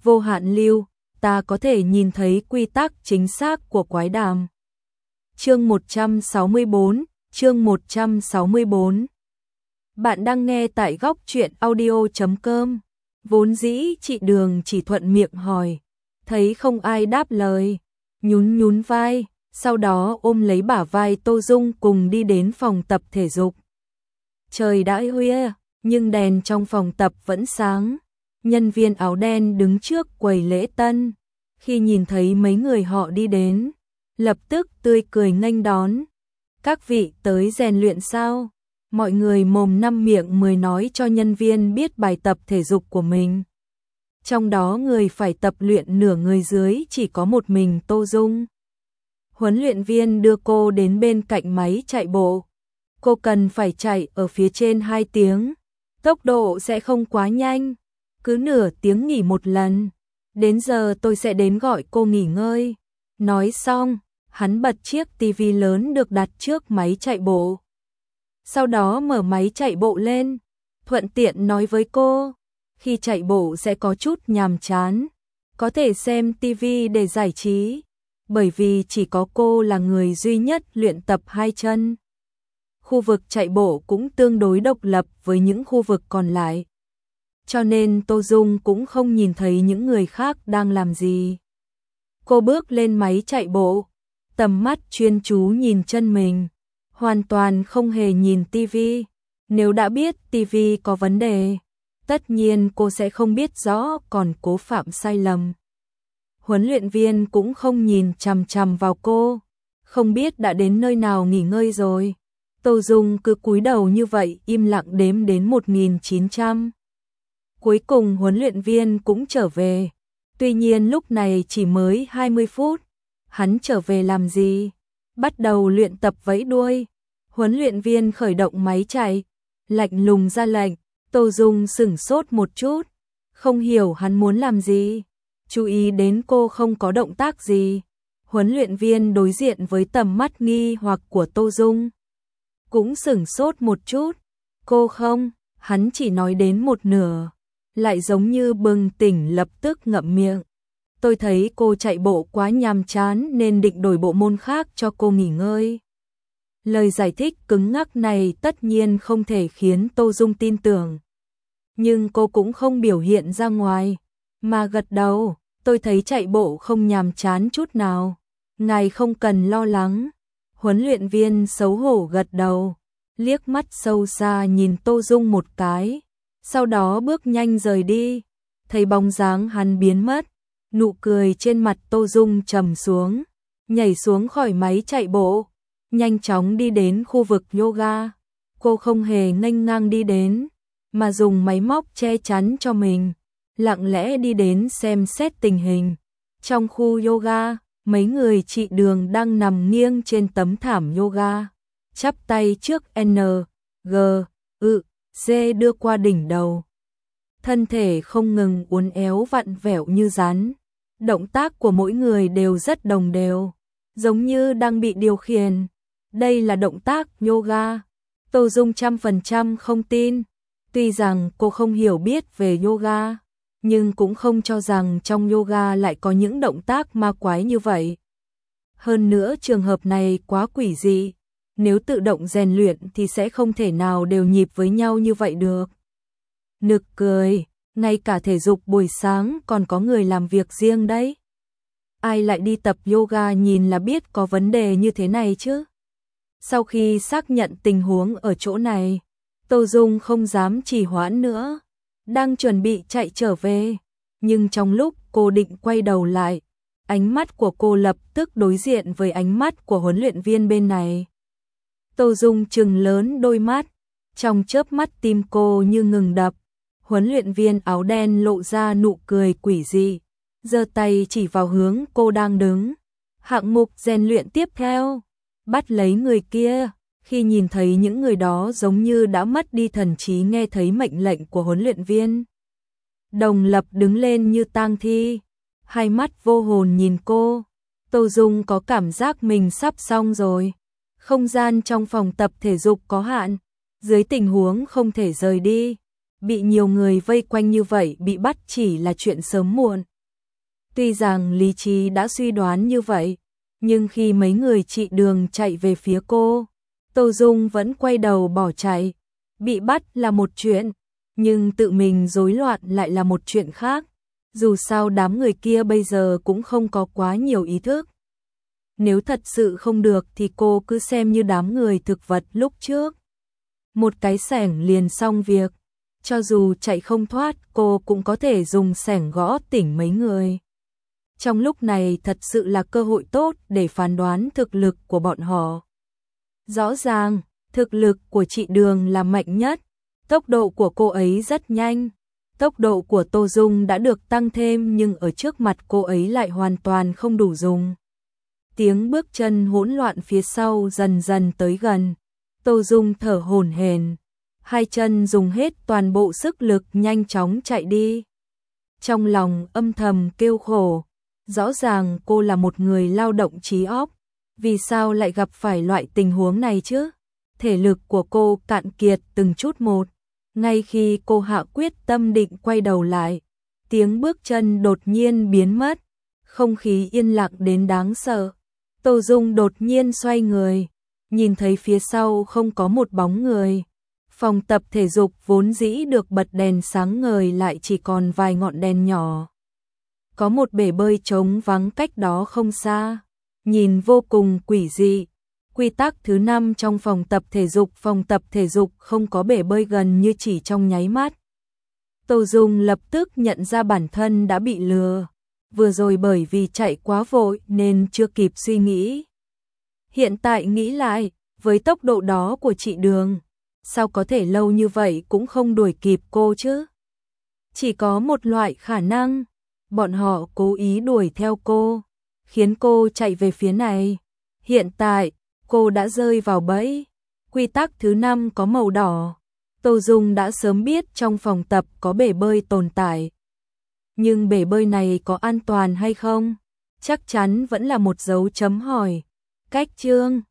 vô hạn lưu, ta có thể nhìn thấy quy tắc chính xác của quái đàm. Chương 164. Bạn đang nghe tại góc truyện audio.com. Vốn dĩ chị Đường chỉ thuận miệng hỏi, thấy không ai đáp lời, nhún vai, sau đó ôm lấy bả vai Tô Dung cùng đi đến phòng tập thể dục. Trời đã khuya, nhưng đèn trong phòng tập vẫn sáng. Nhân viên áo đen đứng trước quầy lễ tân, khi nhìn thấy mấy người họ đi đến, lập tức tươi cười nghênh đón. Các vị tới rèn luyện sao? Mọi người mồm năm miệng mười nói cho nhân viên biết bài tập thể dục của mình. Trong đó người phải tập luyện nửa người dưới chỉ có một mình Tô Dung. Huấn luyện viên đưa cô đến bên cạnh máy chạy bộ. Cô cần phải chạy ở phía trên 2 tiếng. Tốc độ sẽ không quá nhanh. Cứ nửa tiếng nghỉ một lần. Đến giờ tôi sẽ đến gọi cô nghỉ ngơi. Nói xong, hắn bật chiếc tivi lớn được đặt trước máy chạy bộ. Sau đó mở máy chạy bộ lên, thuận tiện nói với cô, khi chạy bộ sẽ có chút nhàm chán, có thể xem tivi để giải trí, bởi vì chỉ có cô là người duy nhất luyện tập 2 chân. Khu vực chạy bộ cũng tương đối độc lập với những khu vực còn lại, cho nên Tô Dung cũng không nhìn thấy những người khác đang làm gì. Cô bước lên máy chạy bộ, tầm mắt chuyên chú nhìn chân mình, hoàn toàn không hề nhìn tivi. Nếu đã biết tivi có vấn đề, tất nhiên cô sẽ không biết rõ còn cố phạm sai lầm. Huấn luyện viên cũng không nhìn chằm chằm vào cô, không biết đã đến nơi nào nghỉ ngơi rồi. Tô Dung cứ cúi đầu như vậy im lặng đếm đến 1900. Cuối cùng huấn luyện viên cũng trở về. Tuy nhiên lúc này chỉ mới 20 phút. Hắn trở về làm gì? Bắt đầu luyện tập vẫy đuôi. Huấn luyện viên khởi động máy chạy, lạnh lùng ra lệnh. Tô Dung sửng sốt một chút, không hiểu hắn muốn làm gì. Chú ý đến cô không có động tác gì. Huấn luyện viên đối diện với tầm mắt nghi hoặc của Tô Dung, cũng sửng sốt một chút. Cô không, hắn chỉ nói đến một nửa, lại giống như bừng tỉnh lập tức ngậm miệng. Tôi thấy cô chạy bộ quá nhàm chán nên định đổi bộ môn khác cho cô nghỉ ngơi. Lời giải thích cứng ngắc này tất nhiên không thể khiến Tô Dung tin tưởng. Nhưng cô cũng không biểu hiện ra ngoài, mà gật đầu. Tôi thấy chạy bộ không nhàm chán chút nào. Ngài không cần lo lắng. Huấn luyện viên xấu hổ gật đầu, liếc mắt sâu xa nhìn Tô Dung một cái, sau đó bước nhanh rời đi. Thấy bóng dáng hắn biến mất, nụ cười trên mặt Tô Dung trầm xuống, nhảy xuống khỏi máy chạy bộ, nhanh chóng đi đến khu vực yoga. Cô không hề nghênh ngang đi đến, mà dùng máy móc che chắn cho mình, lặng lẽ đi đến xem xét tình hình. Trong khu yoga, mấy người chị Đường đang nằm nghiêng trên tấm thảm yoga, chắp tay trước N, G, Ư, D đưa qua đỉnh đầu. Thân thể không ngừng uốn éo vặn vẹo như rắn. Động tác của mỗi người đều rất đồng đều, giống như đang bị điều khiển. Đây là động tác yoga. Tô Dung 100% không tin. Tuy rằng cô không hiểu biết về yoga, nhưng cũng không cho rằng trong yoga lại có những động tác ma quái như vậy. Hơn nữa trường hợp này quá quỷ dị, nếu tự động rèn luyện thì sẽ không thể nào đều nhịp với nhau như vậy được. Nực cười, ngay cả thể dục buổi sáng còn có người làm việc riêng đấy. Ai lại đi tập yoga nhìn là biết có vấn đề như thế này chứ? Sau khi xác nhận tình huống ở chỗ này, Tô Dung không dám trì hoãn nữa, đang chuẩn bị chạy trở về, nhưng trong lúc cô định quay đầu lại, ánh mắt của cô lập tức đối diện với ánh mắt của huấn luyện viên bên này. Tô Dung trừng lớn đôi mắt, trong chớp mắt tim cô như ngừng đập. Huấn luyện viên áo đen lộ ra nụ cười quỷ dị, giơ tay chỉ vào hướng cô đang đứng. Hạng mục rèn luyện tiếp theo, bắt lấy người kia. Khi nhìn thấy những người đó giống như đã mất đi thần trí nghe thấy mệnh lệnh của huấn luyện viên, đồng lập đứng lên như tang thi, hai mắt vô hồn nhìn cô. Tô Dung có cảm giác mình sắp xong rồi. Không gian trong phòng tập thể dục có hạn, dưới tình huống không thể rời đi, bị nhiều người vây quanh như vậy bị bắt chỉ là chuyện sớm muộn. Tuy rằng lý trí đã suy đoán như vậy, nhưng khi mấy người chị Đường chạy về phía cô, Tô Dung vẫn quay đầu bỏ chạy. Bị bắt là một chuyện, nhưng tự mình rối loạn lại là một chuyện khác. Dù sao đám người kia bây giờ cũng không có quá nhiều ý thức. Nếu thật sự không được thì cô cứ xem như đám người thực vật lúc trước. Một cái xẻng liền xong việc. Cho dù chạy không thoát, cô cũng có thể dùng xẻng gõ tỉnh mấy người. Trong lúc này thật sự là cơ hội tốt để phán đoán thực lực của bọn họ. Rõ ràng, thực lực của chị Đường là mạnh nhất. Tốc độ của cô ấy rất nhanh. Tốc độ của Tô Dung đã được tăng thêm nhưng ở trước mặt cô ấy lại hoàn toàn không đủ dùng. Tiếng bước chân hỗn loạn phía sau dần dần tới gần. Tô Dung thở hổn hển, hai chân dùng hết toàn bộ sức lực nhanh chóng chạy đi. Trong lòng âm thầm kêu khổ, rõ ràng cô là một người lao động trí óc, vì sao lại gặp phải loại tình huống này chứ? Thể lực của cô cạn kiệt từng chút một. Ngay khi cô hạ quyết tâm định quay đầu lại, tiếng bước chân đột nhiên biến mất, không khí yên lặng đến đáng sợ. Tô Dung đột nhiên xoay người, nhìn thấy phía sau không có một bóng người. Phòng tập thể dục vốn dĩ được bật đèn sáng ngời lại chỉ còn vài ngọn đèn nhỏ. Có một bể bơi trống vắng cách đó không xa, nhìn vô cùng quỷ dị. Quy tắc thứ 5 trong phòng tập thể dục không có bể bơi gần như chỉ trong nháy mắt. Tô Dung lập tức nhận ra bản thân đã bị lừa. Vừa rồi bởi vì chạy quá vội nên chưa kịp suy nghĩ. Hiện tại nghĩ lại, với tốc độ đó của chị Đường, sao có thể lâu như vậy cũng không đuổi kịp cô chứ? Chỉ có một loại khả năng, bọn họ cố ý đuổi theo cô, khiến cô chạy về phía này. Hiện tại, cô đã rơi vào bẫy. Quy tắc thứ 5 có màu đỏ. Tô Dung đã sớm biết trong phòng tập có bể bơi tồn tại. Nhưng bể bơi này có an toàn hay không? Chắc chắn vẫn là một dấu chấm hỏi. Cách chương